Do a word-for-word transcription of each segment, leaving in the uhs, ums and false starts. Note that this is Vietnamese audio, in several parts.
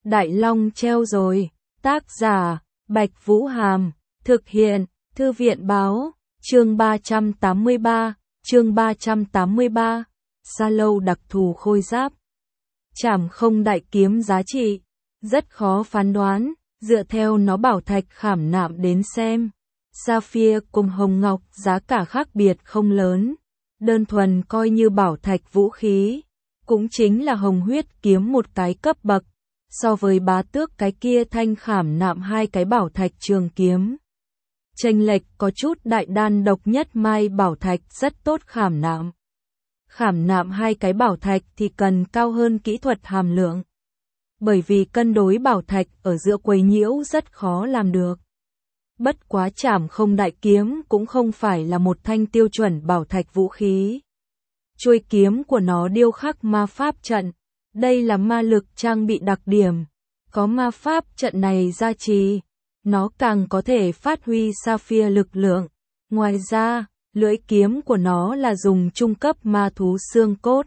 Đại Long treo rồi. Tác giả, Bạch Vũ Hàm. Thực hiện, Thư viện Báo. Chương ba trăm tám mươi ba. Chương ba trăm tám mươi ba. Sa lâu đặc thù khôi giáp. Trảm không đại kiếm giá trị. Rất khó phán đoán, dựa theo nó bảo thạch khảm nạm đến xem. Sapphire cùng hồng ngọc giá cả khác biệt không lớn. Đơn thuần coi như bảo thạch vũ khí. Cũng chính là hồng huyết kiếm một cái cấp bậc. So với bá tước cái kia thanh khảm nạm hai cái bảo thạch trường kiếm. Chênh lệch có chút đại, đan độc nhất mai bảo thạch rất tốt khảm nạm. Khảm nạm hai cái bảo thạch thì cần cao hơn kỹ thuật hàm lượng. Bởi vì cân đối bảo thạch ở giữa quấy nhiễu rất khó làm được. Bất quá trảm không đại kiếm cũng không phải là một thanh tiêu chuẩn bảo thạch vũ khí. Chuôi kiếm của nó điêu khắc ma pháp trận. Đây là ma lực trang bị đặc điểm. Có ma pháp trận này gia trì, nó càng có thể phát huy Sapphire lực lượng. Ngoài ra, lưỡi kiếm của nó là dùng trung cấp ma thú xương cốt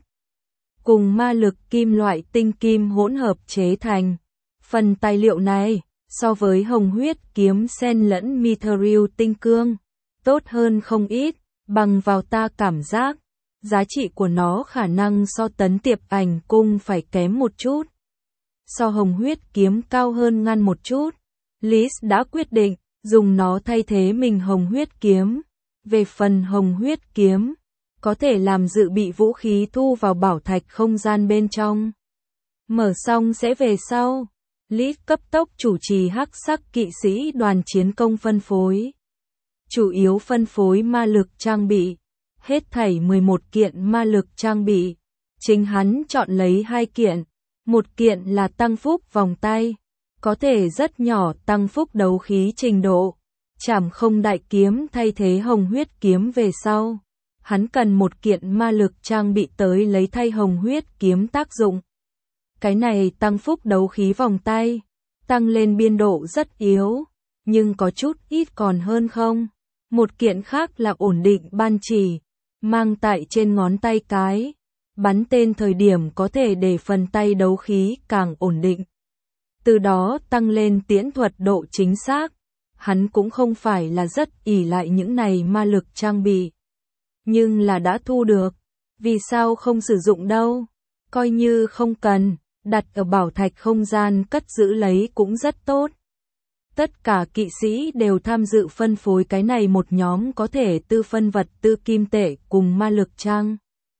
cùng ma lực kim loại tinh kim hỗn hợp chế thành. Phần tài liệu này, so với hồng huyết kiếm xen lẫn mithril tinh cương, tốt hơn không ít, bằng vào ta cảm giác. Giá trị của nó khả năng so tấn tiệp ảnh cung phải kém một chút. So hồng huyết kiếm cao hơn ngăn một chút. Liz đã quyết định dùng nó thay thế mình hồng huyết kiếm. Về phần hồng huyết kiếm, có thể làm dự bị vũ khí thu vào bảo thạch không gian bên trong. Mở xong sẽ về sau. Liz cấp tốc chủ trì hắc sắc kỵ sĩ đoàn chiến công phân phối. Chủ yếu phân phối ma lực trang bị. Hết thảy mười một kiện ma lực trang bị. Chính hắn chọn lấy hai kiện. Một kiện là tăng phúc vòng tay. Có thể rất nhỏ tăng phúc đấu khí trình độ. Trảm không đại kiếm thay thế hồng huyết kiếm về sau. Hắn cần một kiện ma lực trang bị tới lấy thay hồng huyết kiếm tác dụng. Cái này tăng phúc đấu khí vòng tay. Tăng lên biên độ rất yếu. Nhưng có chút ít còn hơn không. Một kiện khác là ổn định ban chỉ. Mang tại trên ngón tay cái. Bắn tên thời điểm có thể để phần tay đấu khí càng ổn định. Từ đó tăng lên tiễn thuật độ chính xác. Hắn cũng không phải là rất ỷ lại những này ma lực trang bị. Nhưng là đã thu được. Vì sao không sử dụng đâu? Coi như không cần, đặt ở bảo thạch không gian cất giữ lấy cũng rất tốt. Tất cả kỵ sĩ đều tham dự phân phối cái này một nhóm có thể tư phân vật tư kim tệ cùng ma lực trang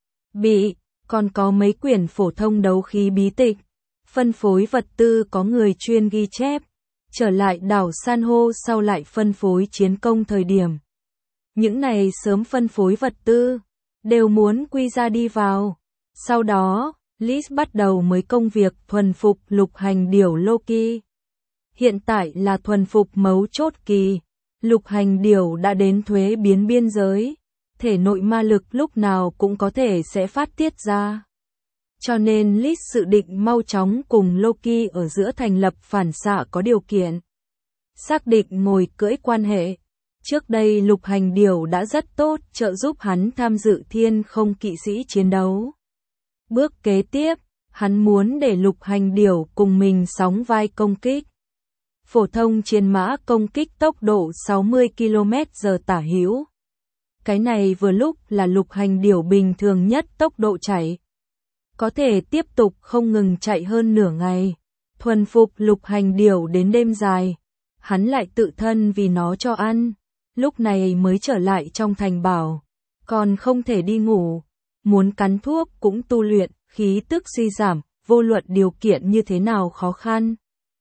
bị, còn có mấy quyển phổ thông đấu khí bí tịch. Phân phối vật tư có người chuyên ghi chép, trở lại đảo san hô sau lại phân phối chiến công thời điểm. Những này sớm phân phối vật tư, đều muốn quy ra đi vào. Sau đó, Liz bắt đầu mới công việc thuần phục lục hành điểu Loki. Hiện tại là thuần phục mấu chốt kỳ. Lục hành điểu đã đến thuế biến biên giới. Thể nội ma lực lúc nào cũng có thể sẽ phát tiết ra. Cho nên Liz dự định mau chóng cùng Loki ở giữa thành lập phản xạ có điều kiện. Xác định ngồi cưỡi quan hệ. Trước đây lục hành điểu đã rất tốt trợ giúp hắn tham dự thiên không kỵ sĩ chiến đấu. Bước kế tiếp, hắn muốn để lục hành điểu cùng mình sóng vai công kích. Phổ thông chiến mã công kích tốc độ sáu mươi ki lô mét giờ tả hữu. Cái này vừa lúc là lục hành điểu bình thường nhất tốc độ chạy. Có thể tiếp tục không ngừng chạy hơn nửa ngày. Thuần phục lục hành điểu đến đêm dài. Hắn lại tự thân vì nó cho ăn. Lúc này mới trở lại trong thành bảo. Còn không thể đi ngủ. Muốn cắn thuốc cũng tu luyện, khí tức suy giảm, vô luận điều kiện như thế nào khó khăn.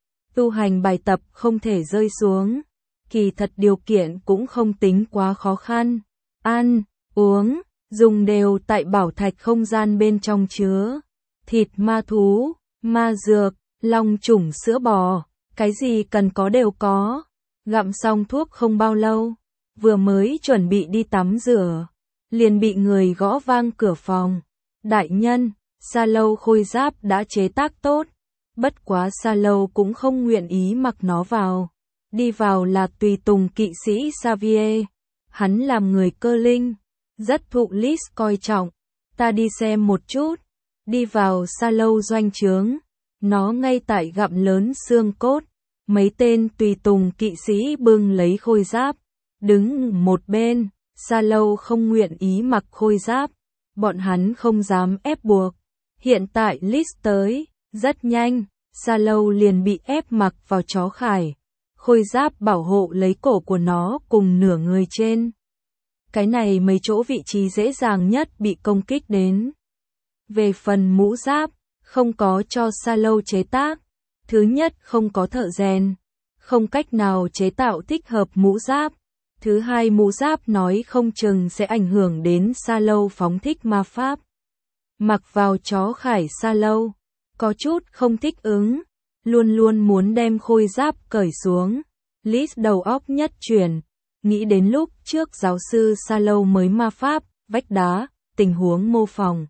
Tu hành bài tập không thể rơi xuống. Kỳ thật điều kiện cũng không tính quá khó khăn. Ăn, uống, dùng đều tại bảo thạch không gian bên trong chứa. Thịt ma thú, ma dược, long trùng sữa bò, cái gì cần có đều có. Gặm xong thuốc không bao lâu, vừa mới chuẩn bị đi tắm rửa, liền bị người gõ vang cửa phòng. Đại nhân, sa lâu khôi giáp đã chế tác tốt. Bất quá sa lâu cũng không nguyện ý mặc nó vào. Đi vào là tùy tùng kỵ sĩ Xavier. Hắn làm người cơ linh, rất thụ Liz coi trọng. Ta đi xem một chút. Đi vào sa lâu doanh trướng. Nó ngay tại gặm lớn xương cốt. Mấy tên tùy tùng kỵ sĩ bưng lấy khôi giáp, đứng một bên. Sa Lâu không nguyện ý mặc khôi giáp, bọn hắn không dám ép buộc. Hiện tại Liz tới, rất nhanh, Sa Lâu liền bị ép mặc vào chó khải. Khôi giáp bảo hộ lấy cổ của nó cùng nửa người trên. Cái này mấy chỗ vị trí dễ dàng nhất bị công kích đến. Về phần mũ giáp, không có cho Sa Lâu chế tác. Thứ nhất không có thợ rèn, không cách nào chế tạo thích hợp mũ giáp. Thứ hai mũ giáp nói không chừng sẽ ảnh hưởng đến Sa Lâu phóng thích ma pháp. Mặc vào chó khải Sa Lâu, có chút không thích ứng, luôn luôn muốn đem khôi giáp cởi xuống. Liz đầu óc nhất chuyển, nghĩ đến lúc trước giáo sư Sa Lâu mới ma pháp, vách đá, tình huống mô phỏng.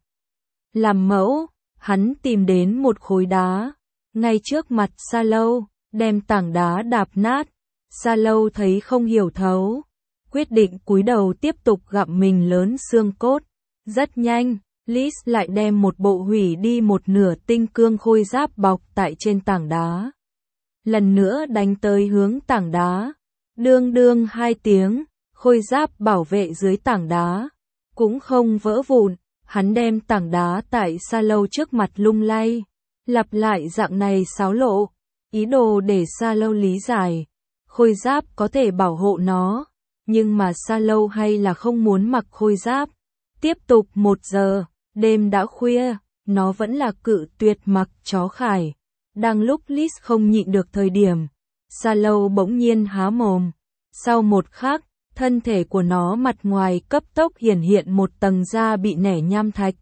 Làm mẫu, hắn tìm đến một khối đá, ngay trước mặt Sa Lâu, đem tảng đá đạp nát. Sa Lâu thấy không hiểu thấu, quyết định cúi đầu tiếp tục gặm mình lớn xương cốt. Rất nhanh, Liz lại đem một bộ hủy đi một nửa tinh cương khôi giáp bọc tại trên tảng đá. Lần nữa đánh tới hướng tảng đá. Đương đương hai tiếng, khôi giáp bảo vệ dưới tảng đá cũng không vỡ vụn. Hắn đem tảng đá tại Sa Lâu trước mặt lung lay, lặp lại dạng này xáo lộ, ý đồ để Sa Lâu lý giải. Khôi giáp có thể bảo hộ nó, nhưng mà Sa Lâu hay là không muốn mặc khôi giáp. Tiếp tục một giờ, đêm đã khuya, nó vẫn là cự tuyệt mặc chó khải. Đang lúc Liz không nhịn được thời điểm, Sa Lâu bỗng nhiên há mồm. Sau một khắc, thân thể của nó mặt ngoài cấp tốc hiển hiện một tầng da bị nẻ nham thạch.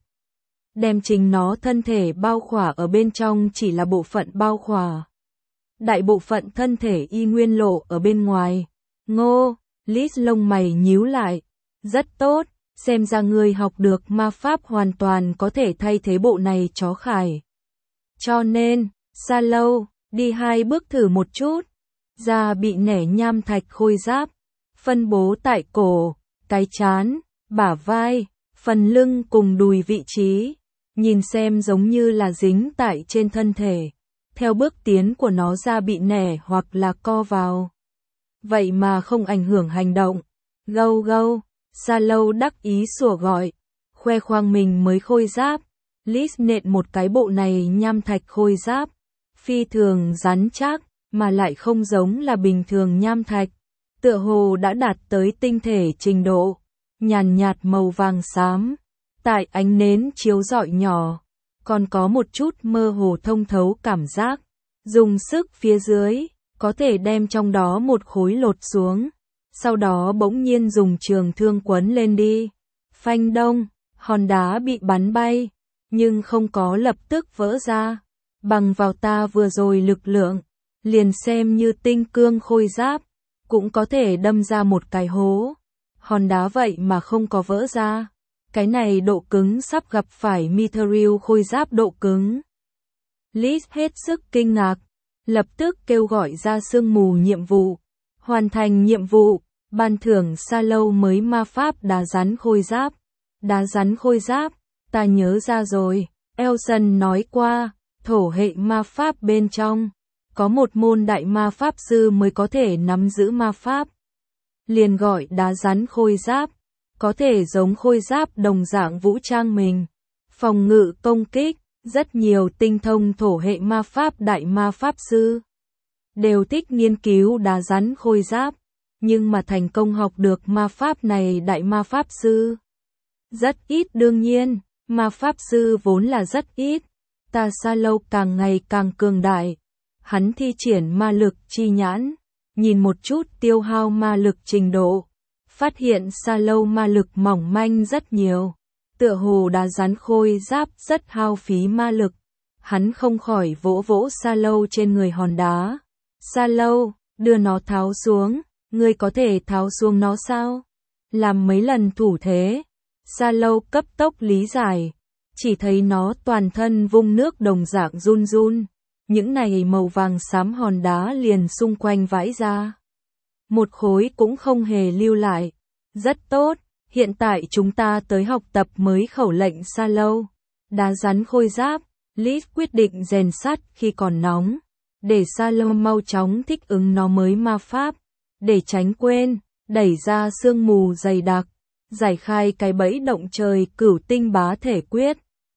Đem chính nó thân thể bao khỏa ở bên trong chỉ là bộ phận bao khỏa. Đại bộ phận thân thể y nguyên lộ ở bên ngoài. Ngô, Liz lông mày nhíu lại. Rất tốt, xem ra người học được ma pháp hoàn toàn có thể thay thế bộ này chó khải. Cho nên, Sa Lâu, đi hai bước thử một chút. Da bị nẻ nham thạch khôi giáp, phân bố tại cổ, cái trán, bả vai, phần lưng cùng đùi vị trí. Nhìn xem giống như là dính tại trên thân thể. Theo bước tiến của nó da bị nẻ hoặc là co vào. Vậy mà không ảnh hưởng hành động. Gâu gâu, Sa Lâu đắc ý sủa gọi, khoe khoang mình mới khôi giáp. Liz nện một cái bộ này nham thạch khôi giáp, phi thường rắn chắc, mà lại không giống là bình thường nham thạch. Tựa hồ đã đạt tới tinh thể trình độ, nhàn nhạt màu vàng xám. Tại ánh nến chiếu rọi nhỏ, còn có một chút mơ hồ thông thấu cảm giác. Dùng sức phía dưới, có thể đem trong đó một khối lột xuống. Sau đó bỗng nhiên dùng trường thương quấn lên đi. Phanh đông, hòn đá bị bắn bay, nhưng không có lập tức vỡ ra. Bằng vào ta vừa rồi lực lượng, liền xem như tinh cương khôi giáp, cũng có thể đâm ra một cái hố. Hòn đá vậy mà không có vỡ ra. Cái này độ cứng sắp gặp phải Mithril khôi giáp độ cứng. Liz hết sức kinh ngạc, lập tức kêu gọi ra sương mù nhiệm vụ. Hoàn thành nhiệm vụ, ban thưởng Sa Lâu mới ma pháp đá rắn khôi giáp. Đá rắn khôi giáp, ta nhớ ra rồi, Elson nói qua, thổ hệ ma pháp bên trong. Có một môn đại ma pháp sư mới có thể nắm giữ ma pháp. Liền gọi đá rắn khôi giáp. Có thể giống khôi giáp đồng dạng vũ trang mình. Phòng ngự công kích, rất nhiều tinh thông thổ hệ ma pháp đại ma pháp sư đều thích nghiên cứu đá rắn khôi giáp, nhưng mà thành công học được ma pháp này đại ma pháp sư rất ít. Đương nhiên, ma pháp sư vốn là rất ít. Ta Sa Lâu càng ngày càng cường đại. Hắn thi triển ma lực chi nhãn, nhìn một chút tiêu hao ma lực trình độ. Phát hiện Sa Lâu ma lực mỏng manh rất nhiều. Tựa hồ đá rắn khôi giáp rất hao phí ma lực. Hắn không khỏi vỗ vỗ Sa Lâu trên người hòn đá. Sa Lâu, đưa nó tháo xuống. Ngươi có thể tháo xuống nó sao? Làm mấy lần thủ thế. Sa Lâu cấp tốc lý giải. Chỉ thấy nó toàn thân vung nước đồng dạng run run. Những này màu vàng xám hòn đá liền xung quanh vãi ra. Một khối cũng không hề lưu lại. Rất tốt, hiện tại chúng ta tới học tập mới khẩu lệnh Sa Lâu. Đá rắn khôi giáp, Lee quyết định rèn sắt khi còn nóng, để Salom mau chóng thích ứng nó mới ma pháp, để tránh quên, đẩy ra sương mù dày đặc, giải khai cái bẫy động trời cửu tinh bá thể quyết.